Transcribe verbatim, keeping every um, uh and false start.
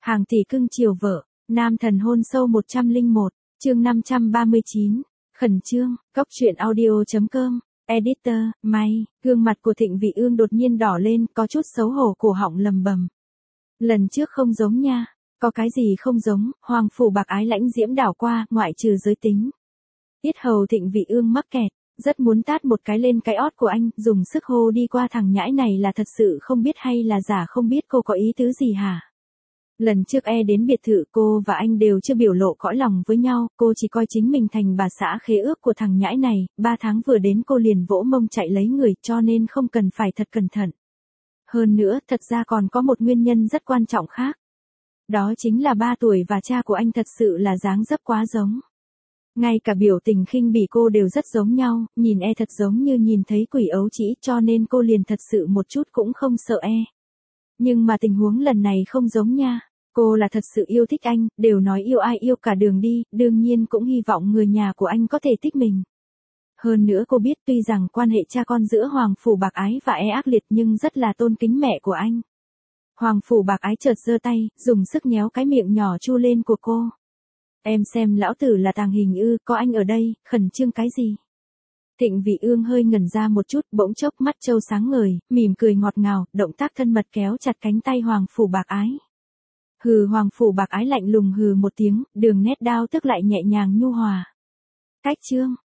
Hàng tỷ cưng chiều vợ, nam thần hôn sâu một trăm lẻ một, chương năm trăm ba mươi chín, khẩn trương, cốc truyện audio.com, editor, may, gương mặt của Thịnh Vị Ương đột nhiên đỏ lên, có chút xấu hổ cổ họng lầm bầm. Lần trước không giống nha, có cái gì không giống, hoàng phủ bạc ái lãnh diễm đảo qua, ngoại trừ giới tính. Yết hầu Thịnh Vị Ương mắc kẹt, rất muốn tát một cái lên cái ót của anh, dùng sức hô đi qua thằng nhãi này là thật sự không biết hay là giả không biết cô có ý tứ gì hả? Lần trước e đến biệt thự cô và anh đều chưa biểu lộ cõi lòng với nhau, cô chỉ coi chính mình thành bà xã khế ước của thằng nhãi này, ba tháng vừa đến cô liền vỗ mông chạy lấy người cho nên không cần phải thật cẩn thận. Hơn nữa, thật ra còn có một nguyên nhân rất quan trọng khác. Đó chính là ba tuổi và cha của anh thật sự là dáng dấp quá giống. Ngay cả biểu tình khinh bỉ cô đều rất giống nhau, nhìn e thật giống như nhìn thấy quỷ ấu trĩ cho nên cô liền thật sự một chút cũng không sợ e. Nhưng mà tình huống lần này không giống nha. Cô là thật sự yêu thích anh, đều nói yêu ai yêu cả đường đi, đương nhiên cũng hy vọng người nhà của anh có thể thích mình. Hơn nữa cô biết tuy rằng quan hệ cha con giữa Hoàng Phủ Bạc Ái và e ác liệt nhưng rất là tôn kính mẹ của anh. Hoàng Phủ Bạc Ái chợt giơ tay, dùng sức nhéo cái miệng nhỏ chu lên của cô. Em xem lão tử là tàng hình ư, có anh ở đây, khẩn trương cái gì? Thịnh Vị Ương hơi ngẩn ra một chút, bỗng chốc mắt trâu sáng ngời, mỉm cười ngọt ngào, động tác thân mật kéo chặt cánh tay Hoàng Phủ Bạc Ái. Hừ, Hoàng Phủ Bạc Ái lạnh lùng hừ một tiếng, đường nét đao tức lại nhẹ nhàng nhu hòa. Cách chương,